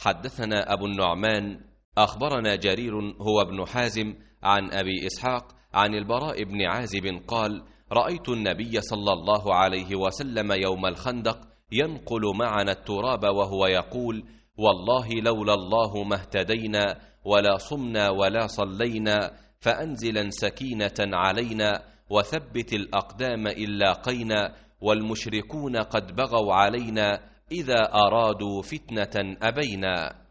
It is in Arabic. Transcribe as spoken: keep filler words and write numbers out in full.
حدثنا أبو النعمان أخبرنا جرير هو ابن حازم عن أبي إسحاق عن البراء بن عازب قال: رأيت النبي صلى الله عليه وسلم يوم الخندق ينقل معنا التراب وهو يقول: والله لولا الله ما اهتدينا ولا صمنا ولا صلينا، فأنزلا سكينة علينا وثبت الأقدام إن لاقينا، والمشركون قد بغوا علينا إذا أرادوا فتنة أبينا.